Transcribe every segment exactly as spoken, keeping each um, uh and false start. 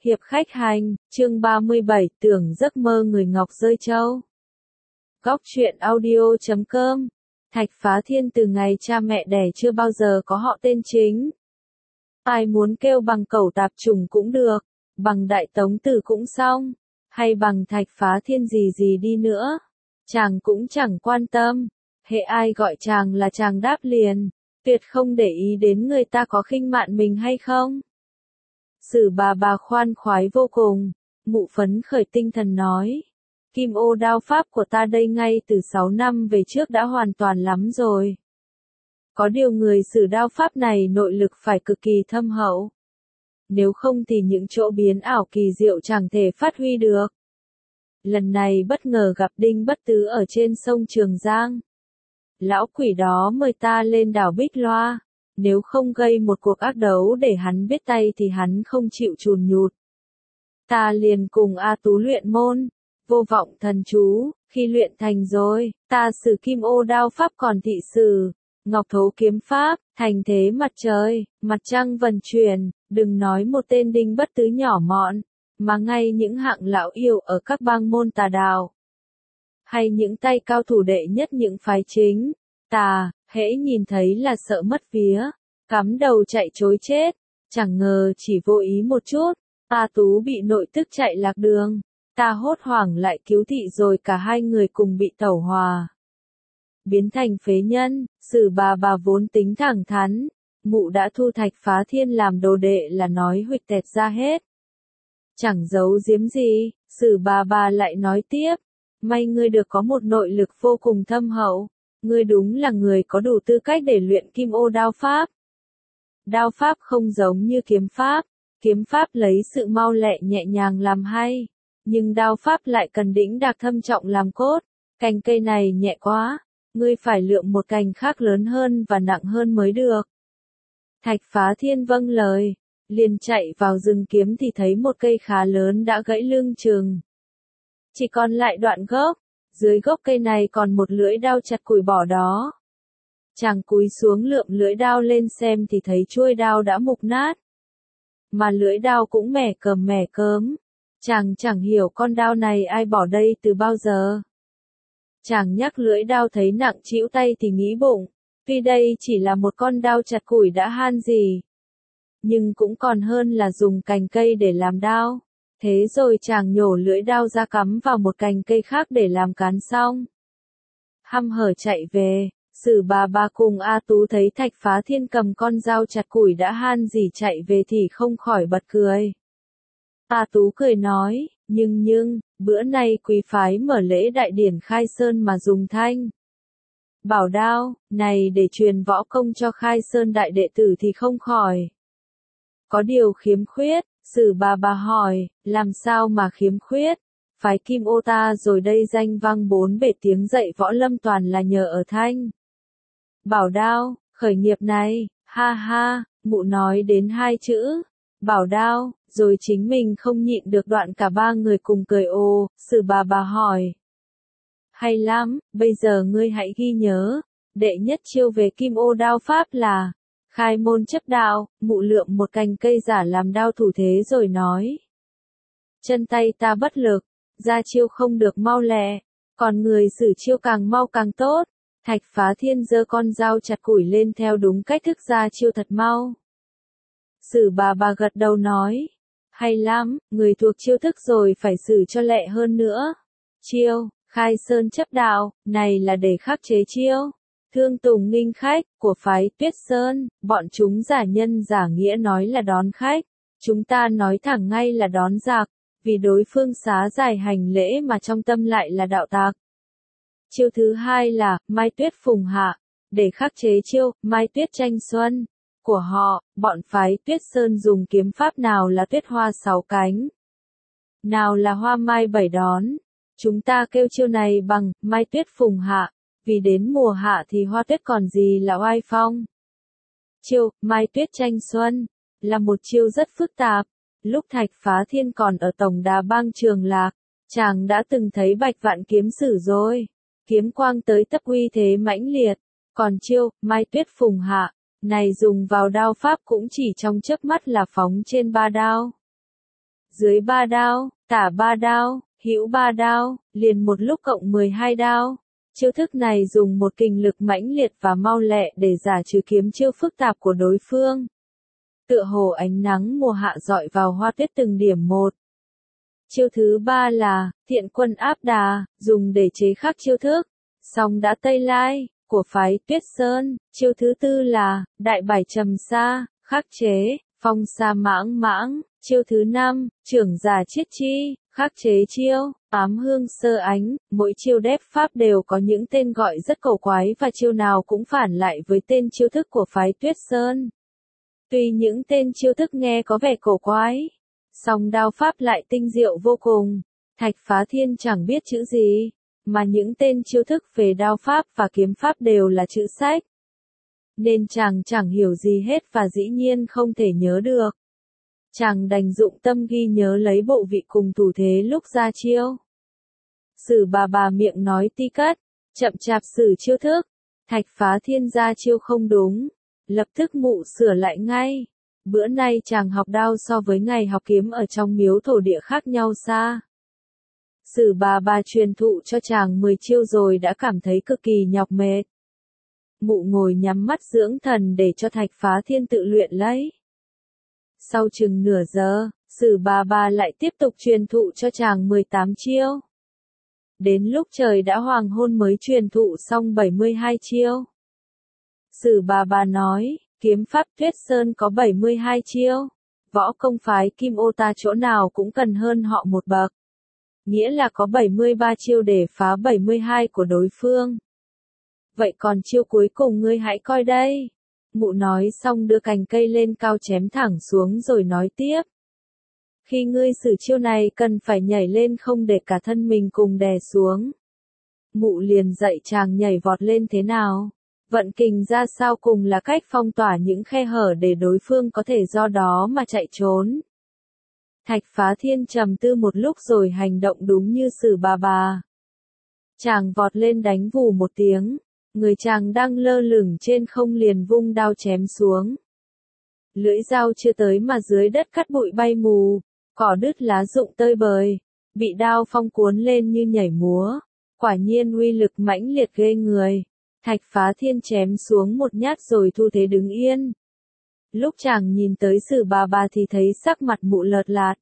Hiệp khách hành, chương ba mươi bảy, tưởng giấc mơ người ngọc rơi châu. Góc truyện audio chấm com. Thạch Phá Thiên từ ngày cha mẹ đẻ chưa bao giờ có họ tên chính. Ai muốn kêu bằng cẩu tạp chủng cũng được, bằng đại tống tử cũng xong, hay bằng Thạch Phá Thiên gì gì đi nữa. Chàng cũng chẳng quan tâm, hễ ai gọi chàng là chàng đáp liền, tuyệt không để ý đến người ta có khinh mạn mình hay không. Sử bà bà khoan khoái vô cùng, mụ phấn khởi tinh thần nói. Kim ô đao pháp của ta đây ngay từ sáu năm về trước đã hoàn toàn lắm rồi. Có điều người sử đao pháp này nội lực phải cực kỳ thâm hậu. Nếu không thì những chỗ biến ảo kỳ diệu chẳng thể phát huy được. Lần này bất ngờ gặp Đinh Bất Tứ ở trên sông Trường Giang. Lão quỷ đó mời ta lên đảo Bích Loa. Nếu không gây một cuộc ác đấu để hắn biết tay thì hắn không chịu chùn nhụt. Ta liền cùng A Tú luyện môn, vô vọng thần chú, khi luyện thành rồi, ta sử kim ô đao pháp còn thị sử, ngọc thấu kiếm pháp, thành thế mặt trời, mặt trăng vần truyền, đừng nói một tên Đinh Bất Tứ nhỏ mọn, mà ngay những hạng lão yêu ở các bang môn tà đạo, hay những tay cao thủ đệ nhất những phái chính, tà, hễ nhìn thấy là sợ mất vía, cắm đầu chạy trối chết, chẳng ngờ chỉ vô ý một chút, A Tú bị nội tức chạy lạc đường, ta hốt hoảng lại cứu thị rồi cả hai người cùng bị tẩu hỏa. Biến thành phế nhân, Sử bà bà vốn tính thẳng thắn, mụ đã thu Thạch Phá Thiên làm đồ đệ là nói huỵch tẹt ra hết. Chẳng giấu giếm gì, Sử bà bà lại nói tiếp, may ngươi được có một nội lực vô cùng thâm hậu, ngươi đúng là người có đủ tư cách để luyện kim ô đao pháp. Đao pháp không giống như kiếm pháp, kiếm pháp lấy sự mau lẹ nhẹ nhàng làm hay, nhưng đao pháp lại cần đĩnh đạc thâm trọng làm cốt, cành cây này nhẹ quá, ngươi phải lượm một cành khác lớn hơn và nặng hơn mới được. Thạch Phá Thiên vâng lời, liền chạy vào rừng kiếm thì thấy một cây khá lớn đã gãy lưng chừng. Chỉ còn lại đoạn gốc, dưới gốc cây này còn một lưỡi đao chặt củi bỏ đó. Chàng cúi xuống lượm lưỡi đao lên xem thì thấy chuôi đao đã mục nát. Mà lưỡi đao cũng mẻ cờm mẻ cớm. Chàng chẳng hiểu con đao này ai bỏ đây từ bao giờ. Chàng nhắc lưỡi đao thấy nặng trĩu tay thì nghĩ bụng, tuy đây chỉ là một con đao chặt củi đã han gì, nhưng cũng còn hơn là dùng cành cây để làm đao. Thế rồi chàng nhổ lưỡi đao ra cắm vào một cành cây khác để làm cán xong. Hăm hở chạy về, Sử bà bà cùng A Tú thấy Thạch Phá Thiên cầm con dao chặt củi đã han gì chạy về thì không khỏi bật cười. A Tú cười nói, nhưng nhưng, bữa nay quý phái mở lễ đại điển khai sơn mà dùng thanh bảo đao, này để truyền võ công cho khai sơn đại đệ tử thì không khỏi. Có điều khiếm khuyết, Sử bà bà hỏi, làm sao mà khiếm khuyết? Phái Kim Ô ta rồi đây danh vang bốn bể tiếng dạy võ lâm toàn là nhờ ở thanh bảo đao, khởi nghiệp này, ha ha, mụ nói đến hai chữ, bảo đao, rồi chính mình không nhịn được đoạn cả ba người cùng cười ồ, Sử bà bà hỏi. Hay lắm, bây giờ ngươi hãy ghi nhớ, đệ nhất chiêu về kim ô đao pháp là khai môn chấp đạo, mụ lượm một cành cây giả làm đao thủ thế rồi nói. Chân tay ta bất lực, ra chiêu không được mau lẹ, còn người sử chiêu càng mau càng tốt. Thạch Phá Thiên giơ con dao chặt củi lên theo đúng cách thức ra chiêu thật mau. Sử bà bà gật đầu nói, hay lắm, người thuộc chiêu thức rồi phải xử cho lẹ hơn nữa. Chiêu, khai sơn chấp đạo, này là để khắc chế chiêu. Thương tùng nghinh khách, của phái Tuyết Sơn, bọn chúng giả nhân giả nghĩa nói là đón khách. Chúng ta nói thẳng ngay là đón giặc, vì đối phương xá giải hành lễ mà trong tâm lại là đạo tặc. Chiêu thứ hai là, Mai Tuyết Phùng Hạ, để khắc chế chiêu, Mai Tuyết Tranh Xuân. Của họ, bọn phái Tuyết Sơn dùng kiếm pháp nào là tuyết hoa sáu cánh, nào là hoa mai bảy đón. Chúng ta kêu chiêu này bằng, Mai Tuyết Phùng Hạ, vì đến mùa hạ thì hoa tuyết còn gì là oai phong. Chiêu, Mai Tuyết Tranh Xuân, là một chiêu rất phức tạp. Lúc Thạch Phá Thiên còn ở tổng đà bang Trường Lạc, chàng đã từng thấy Bạch Vạn kiếm sử rồi. Kiếm quang tới tấp uy thế mãnh liệt, còn chiêu, Mai Tuyết Phùng Hạ, này dùng vào đao pháp cũng chỉ trong chớp mắt là phóng trên ba đao. dưới ba đao, tả ba đao, hữu ba đao, liền một lúc cộng mười hai đao. Chiêu thức này dùng một kình lực mãnh liệt và mau lẹ để giả trừ kiếm chiêu phức tạp của đối phương. Tựa hồ ánh nắng mùa hạ dọi vào hoa tuyết từng điểm một. Chiêu thứ ba là Thiện Quân Áp Đà, dùng để chế khắc chiêu thức Song Đã Tây Lai của phái Tuyết Sơn. Chiêu thứ tư là Đại Bài Trầm Sa, khắc chế Phong Sa Mãng Mãng. Chiêu thứ năm, Trưởng Giả Chiết Chi, khắc chế chiêu Ám Hương Sơ Ánh. Mỗi chiêu đép pháp đều có những tên gọi rất cổ quái và chiêu nào cũng phản lại với tên chiêu thức của phái Tuyết Sơn. Tuy những tên chiêu thức nghe có vẻ cổ quái, song đao pháp lại tinh diệu vô cùng. Thạch Phá Thiên chẳng biết chữ gì, mà những tên chiêu thức về đao pháp và kiếm pháp đều là chữ sách. Nên chàng chẳng hiểu gì hết và dĩ nhiên không thể nhớ được. Chàng đành dụng tâm ghi nhớ lấy bộ vị cùng thủ thế lúc ra chiêu. Sử bà bà miệng nói ti cất, chậm chạp sử chiêu thức. Thạch Phá Thiên ra chiêu không đúng, lập tức mụ sửa lại ngay. Bữa nay chàng học đao so với ngày học kiếm ở trong miếu thổ địa khác nhau xa. Sử bà bà truyền thụ cho chàng mười chiêu rồi đã cảm thấy cực kỳ nhọc mệt. Mụ ngồi nhắm mắt dưỡng thần để cho Thạch Phá Thiên tự luyện lấy. Sau chừng nửa giờ, Sử bà bà lại tiếp tục truyền thụ cho chàng mười tám chiêu. Đến lúc trời đã hoàng hôn mới truyền thụ xong bảy mươi hai chiêu. Sử bà bà nói, kiếm pháp Tuyết Sơn có bảy mươi hai chiêu. Võ công phái Kim Ô ta chỗ nào cũng cần hơn họ một bậc. Nghĩa là có bảy mươi ba chiêu để phá bảy mươi hai của đối phương. Vậy còn chiêu cuối cùng ngươi hãy coi đây. Mụ nói xong đưa cành cây lên cao chém thẳng xuống rồi nói tiếp. Khi ngươi sử chiêu này cần phải nhảy lên không để cả thân mình cùng đè xuống. Mụ liền dạy chàng nhảy vọt lên thế nào. Vận kình ra sao cùng là cách phong tỏa những khe hở để đối phương có thể do đó mà chạy trốn. Thạch Phá Thiên trầm tư một lúc rồi hành động đúng như Sử bà bà. Chàng vọt lên đánh vù một tiếng, người chàng đang lơ lửng trên không liền vung đao chém xuống. Lưỡi dao chưa tới mà dưới đất cát bụi bay mù, cỏ đứt lá rụng tơi bời, bị đao phong cuốn lên như nhảy múa. Quả nhiên uy lực mãnh liệt ghê người. Thạch Phá Thiên chém xuống một nhát rồi thu thế đứng yên. Lúc chàng nhìn tới Sử bà bà thì thấy sắc mặt mụ lợt lạt.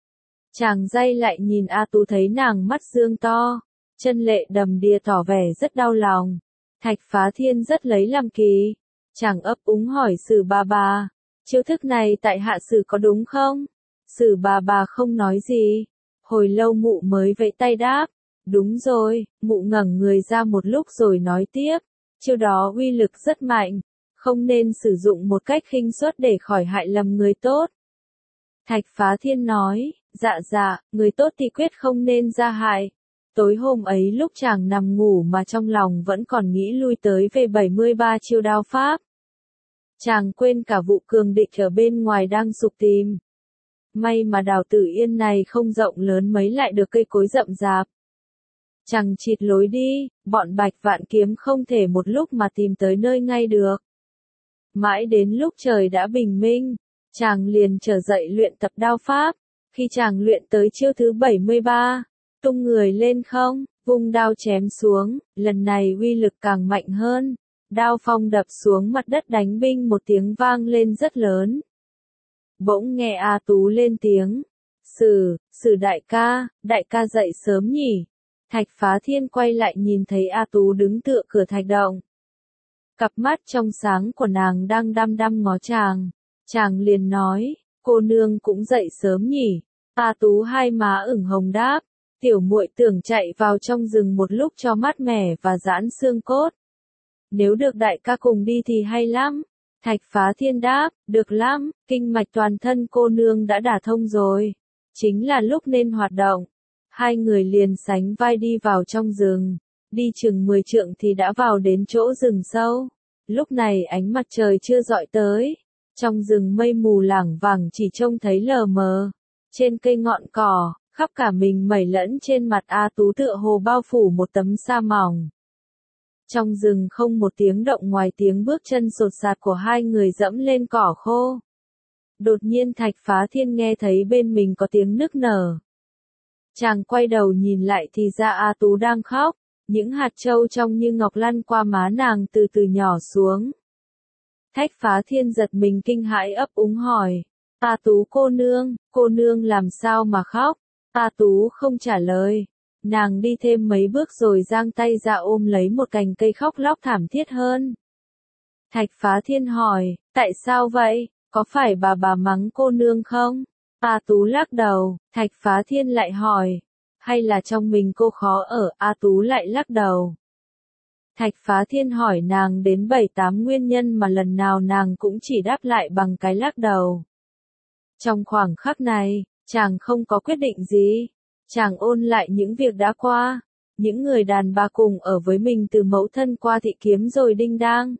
Chàng day lại nhìn A Tú thấy nàng mắt dương to, chân lệ đầm đìa tỏ vẻ rất đau lòng. Thạch Phá Thiên rất lấy làm kỳ. Chàng ấp úng hỏi Sử bà bà, chiêu thức này tại hạ sử có đúng không? Sử bà bà không nói gì. Hồi lâu mụ mới vẫy tay đáp, đúng rồi. Mụ ngẩng người ra một lúc rồi nói tiếp, chiêu đó uy lực rất mạnh, không nên sử dụng một cách khinh suất để khỏi hại lầm người tốt. Thạch Phá Thiên nói, dạ dạ, người tốt thì quyết không nên ra hại. Tối hôm ấy lúc chàng nằm ngủ mà trong lòng vẫn còn nghĩ lui tới về bảy mươi ba chiêu đao pháp. Chàng quên cả vụ cường địch ở bên ngoài đang sục tìm. May mà đảo Tử Yên này không rộng lớn mấy lại được cây cối rậm rạp. Chằng chịt lối đi, bọn Bạch Vạn Kiếm không thể một lúc mà tìm tới nơi ngay được. Mãi đến lúc trời đã bình minh, chàng liền trở dậy luyện tập đao pháp. Khi chàng luyện tới chiêu thứ bảy mươi ba, tung người lên không, vung đao chém xuống, lần này uy lực càng mạnh hơn. Đao phong đập xuống mặt đất đánh binh một tiếng vang lên rất lớn. Bỗng nghe A Tú lên tiếng. Sử, Sử đại ca, đại ca dậy sớm nhỉ. Thạch Phá Thiên quay lại nhìn thấy A Tú đứng tựa cửa thạch động. Cặp mắt trong sáng của nàng đang đăm đăm ngó chàng. Chàng liền nói, cô nương cũng dậy sớm nhỉ. A Tú hai má ửng hồng đáp, tiểu muội tưởng chạy vào trong rừng một lúc cho mát mẻ và giãn xương cốt. Nếu được đại ca cùng đi thì hay lắm. Thạch Phá Thiên đáp, được lắm, kinh mạch toàn thân cô nương đã đả thông rồi. Chính là lúc nên hoạt động. Hai người liền sánh vai đi vào trong rừng. Đi chừng mười trượng thì đã vào đến chỗ rừng sâu. Lúc này ánh mặt trời chưa dọi tới. Trong rừng mây mù lảng vảng chỉ trông thấy lờ mờ. Trên cây ngọn cỏ, khắp cả mình mẩy lẫn trên mặt A Tú tựa hồ bao phủ một tấm sa mỏng. Trong rừng không một tiếng động ngoài tiếng bước chân sột soạt của hai người dẫm lên cỏ khô. Đột nhiên Thạch Phá Thiên nghe thấy bên mình có tiếng nức nở. Chàng quay đầu nhìn lại thì ra A Tú đang khóc, những hạt châu trong như ngọc lăn qua má nàng từ từ nhỏ xuống. Thạch Phá Thiên giật mình kinh hãi ấp úng hỏi, A Tú cô nương, cô nương làm sao mà khóc? A Tú không trả lời, nàng đi thêm mấy bước rồi giang tay ra ôm lấy một cành cây khóc lóc thảm thiết hơn. Thạch Phá Thiên hỏi, tại sao vậy, có phải bà bà mắng cô nương không? A Tú lắc đầu, Thạch Phá Thiên lại hỏi, hay là trong mình cô khó ở? A Tú lại lắc đầu. Thạch Phá Thiên hỏi nàng đến bảy tám nguyên nhân mà lần nào nàng cũng chỉ đáp lại bằng cái lắc đầu. Trong khoảng khắc này, chàng không có quyết định gì. Chàng ôn lại những việc đã qua, những người đàn bà cùng ở với mình từ mẫu thân qua thị kiếm rồi đinh đang.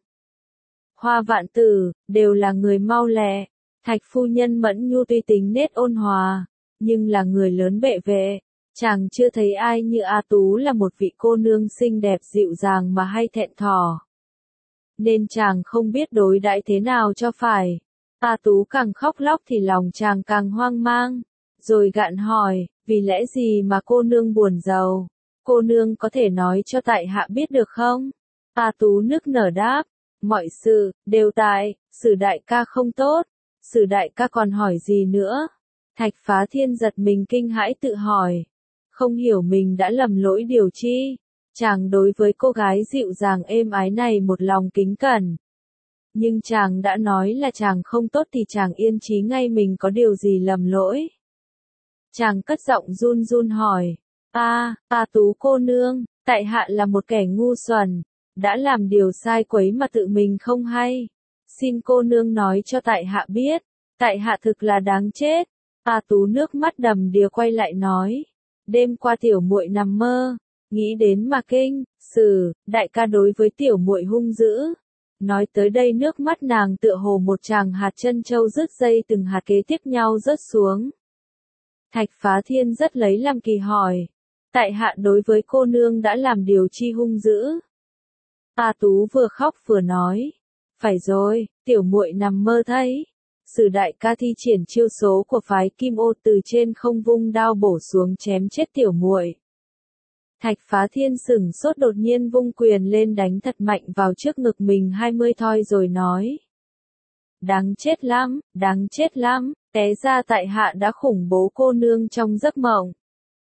Hoa Vạn Tử, đều là người mau lẹ. Thạch phu nhân Mẫn Nhu tuy tính nết ôn hòa, nhưng là người lớn bệ vệ. Chàng chưa thấy ai như A Tú là một vị cô nương xinh đẹp dịu dàng mà hay thẹn thò. Nên chàng không biết đối đãi thế nào cho phải. A Tú càng khóc lóc thì lòng chàng càng hoang mang. Rồi gạn hỏi, vì lẽ gì mà cô nương buồn rầu? Cô nương có thể nói cho tại hạ biết được không? A Tú nức nở đáp, mọi sự, đều tại, Sử đại ca không tốt. Sử đại ca còn hỏi gì nữa? Thạch Phá Thiên giật mình kinh hãi tự hỏi. Không hiểu mình đã lầm lỗi điều chi. Chàng đối với cô gái dịu dàng êm ái này một lòng kính cẩn. Nhưng chàng đã nói là chàng không tốt thì chàng yên chí ngay mình có điều gì lầm lỗi. Chàng cất giọng run run hỏi, a, A Tú cô nương, tại hạ là một kẻ ngu xuẩn, đã làm điều sai quấy mà tự mình không hay. Xin cô nương nói cho tại hạ biết, tại hạ thực là đáng chết. A Tú nước mắt đầm đìa quay lại nói, đêm qua tiểu muội nằm mơ, nghĩ đến mà kinh, Sử, đại ca đối với tiểu muội hung dữ. Nói tới đây nước mắt nàng tựa hồ một tràng hạt trân châu rớt dây từng hạt kế tiếp nhau rớt xuống. Thạch Phá Thiên rất lấy làm kỳ hỏi, tại hạ đối với cô nương đã làm điều chi hung dữ? A Tú vừa khóc vừa nói, phải rồi, tiểu muội nằm mơ thấy. Sử đại ca thi triển chiêu số của phái Kim Ô từ trên không vung đao bổ xuống chém chết tiểu muội. Thạch Phá Thiên sửng sốt đột nhiên vung quyền lên đánh thật mạnh vào trước ngực mình hai mươi thoi rồi nói. Đáng chết lắm, đáng chết lắm, té ra tại hạ đã khủng bố cô nương trong giấc mộng.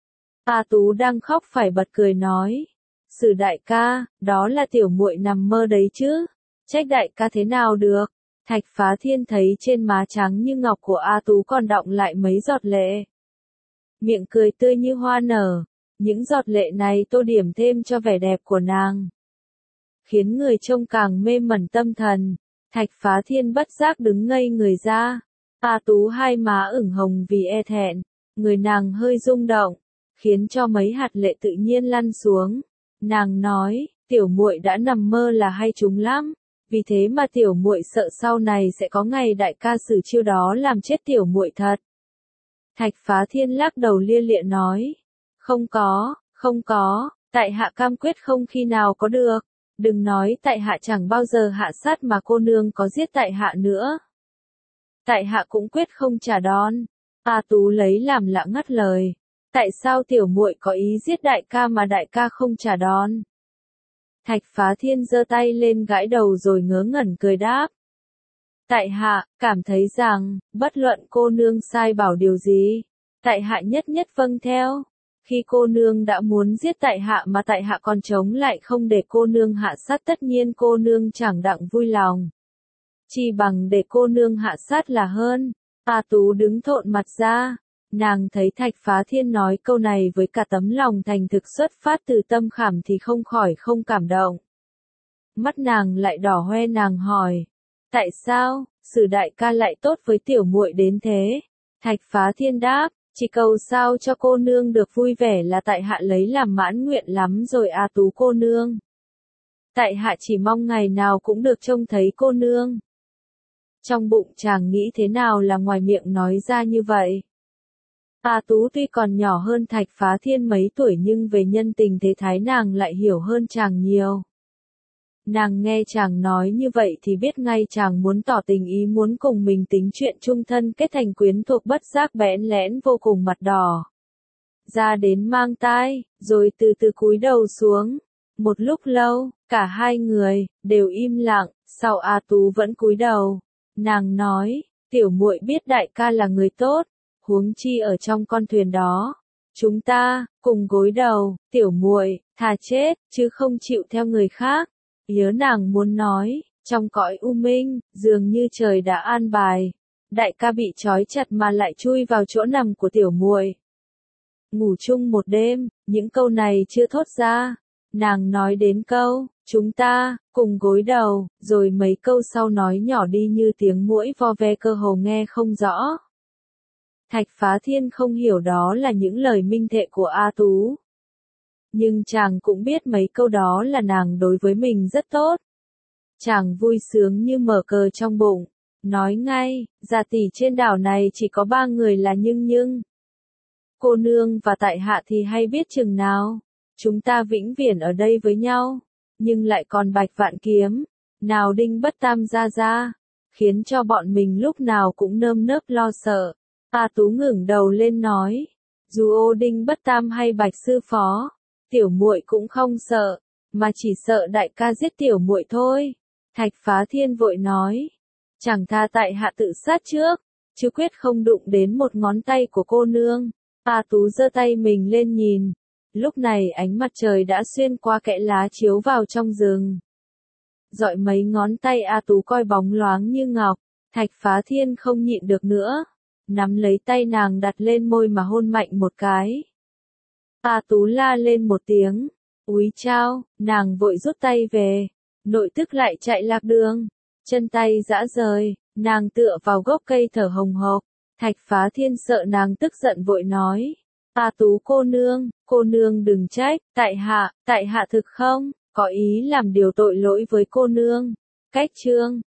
A Tú đang khóc phải bật cười nói. Sử đại ca, đó là tiểu muội nằm mơ đấy chứ, trách đại ca thế nào được. Thạch Phá Thiên thấy trên má trắng như ngọc của A Tú còn đọng lại mấy giọt lệ. Miệng cười tươi như hoa nở. Những giọt lệ này tô điểm thêm cho vẻ đẹp của nàng, khiến người trông càng mê mẩn tâm thần. Thạch Phá Thiên bất giác đứng ngây người ra. A Tú hai má ửng hồng vì e thẹn, người nàng hơi rung động, khiến cho mấy hạt lệ tự nhiên lăn xuống. Nàng nói, tiểu muội đã nằm mơ là hay trúng lắm, vì thế mà tiểu muội sợ sau này sẽ có ngày đại ca sử chiêu đó làm chết tiểu muội thật. Thạch Phá Thiên lắc đầu lia lịa nói. Không có, không có, tại hạ cam quyết không khi nào có được. Đừng nói tại hạ chẳng bao giờ hạ sát mà cô nương có giết tại hạ nữa. Tại hạ cũng quyết không trả đòn. A Tú lấy làm lạ ngắt lời. Tại sao tiểu muội có ý giết đại ca mà đại ca không trả đòn? Thạch Phá Thiên giơ tay lên gãi đầu rồi ngớ ngẩn cười đáp. Tại hạ, cảm thấy rằng, bất luận cô nương sai bảo điều gì, tại hạ nhất nhất vâng theo. Khi cô nương đã muốn giết tại hạ mà tại hạ còn chống lại không để cô nương hạ sát tất nhiên cô nương chẳng đặng vui lòng. Chỉ bằng để cô nương hạ sát là hơn. A Tú đứng thộn mặt ra. Nàng thấy Thạch Phá Thiên nói câu này với cả tấm lòng thành thực xuất phát từ tâm khảm thì không khỏi không cảm động. Mắt nàng lại đỏ hoe nàng hỏi. Tại sao, Sử đại ca lại tốt với tiểu muội đến thế? Thạch Phá Thiên đáp. Chỉ cầu sao cho cô nương được vui vẻ là tại hạ lấy làm mãn nguyện lắm rồi A Tú cô nương. Tại hạ chỉ mong ngày nào cũng được trông thấy cô nương. Trong bụng chàng nghĩ thế nào là ngoài miệng nói ra như vậy. A Tú tuy còn nhỏ hơn Thạch Phá Thiên mấy tuổi nhưng về nhân tình thế thái nàng lại hiểu hơn chàng nhiều. Nàng nghe chàng nói như vậy thì biết ngay chàng muốn tỏ tình ý muốn cùng mình tính chuyện chung thân kết thành quyến thuộc, bất giác bẽn lẽn vô cùng mặt đỏ. Ra đến mang tai, rồi từ từ cúi đầu xuống. Một lúc lâu, cả hai người, đều im lặng, sau A Tú vẫn cúi đầu. Nàng nói, tiểu muội biết đại ca là người tốt, huống chi ở trong con thuyền đó. Chúng ta, cùng gối đầu, tiểu muội, thà chết, chứ không chịu theo người khác. Nhớ nàng muốn nói, trong cõi u minh, dường như trời đã an bài. Đại ca bị trói chặt mà lại chui vào chỗ nằm của tiểu muội. Ngủ chung một đêm, những câu này chưa thốt ra. Nàng nói đến câu, chúng ta, cùng gối đầu, rồi mấy câu sau nói nhỏ đi như tiếng muỗi vo ve cơ hồ nghe không rõ. Thạch Phá Thiên không hiểu đó là những lời minh thệ của A Tú. Nhưng chàng cũng biết mấy câu đó là nàng đối với mình rất tốt. Chàng vui sướng như mở cờ trong bụng, nói ngay, gia tỷ trên đảo này chỉ có ba người là Nhưng Nhưng. Cô nương và tại hạ thì hay biết chừng nào, chúng ta vĩnh viễn ở đây với nhau, nhưng lại còn Bạch Vạn Kiếm, nào Đinh Bất Tam ra ra, khiến cho bọn mình lúc nào cũng nơm nớp lo sợ. A Tú ngẩng đầu lên nói, dù ô Đinh Bất Tam hay Bạch sư phó, tiểu muội cũng không sợ, mà chỉ sợ đại ca giết tiểu muội thôi. Thạch Phá Thiên vội nói, chẳng tha tại hạ tự sát trước, chứ quyết không đụng đến một ngón tay của cô nương. A Tú giơ tay mình lên nhìn, lúc này ánh mặt trời đã xuyên qua kẽ lá chiếu vào trong rừng. Dọi mấy ngón tay A Tú coi bóng loáng như ngọc, Thạch Phá Thiên không nhịn được nữa, nắm lấy tay nàng đặt lên môi mà hôn mạnh một cái. A Tú la lên một tiếng, úi chao, nàng vội rút tay về, nội tức lại chạy lạc đường, chân tay rã rời, nàng tựa vào gốc cây thở hồng hộc. Thạch Phá Thiên sợ nàng tức giận vội nói, A Tú cô nương, cô nương đừng trách, tại hạ, tại hạ thực không, có ý làm điều tội lỗi với cô nương. Cách chương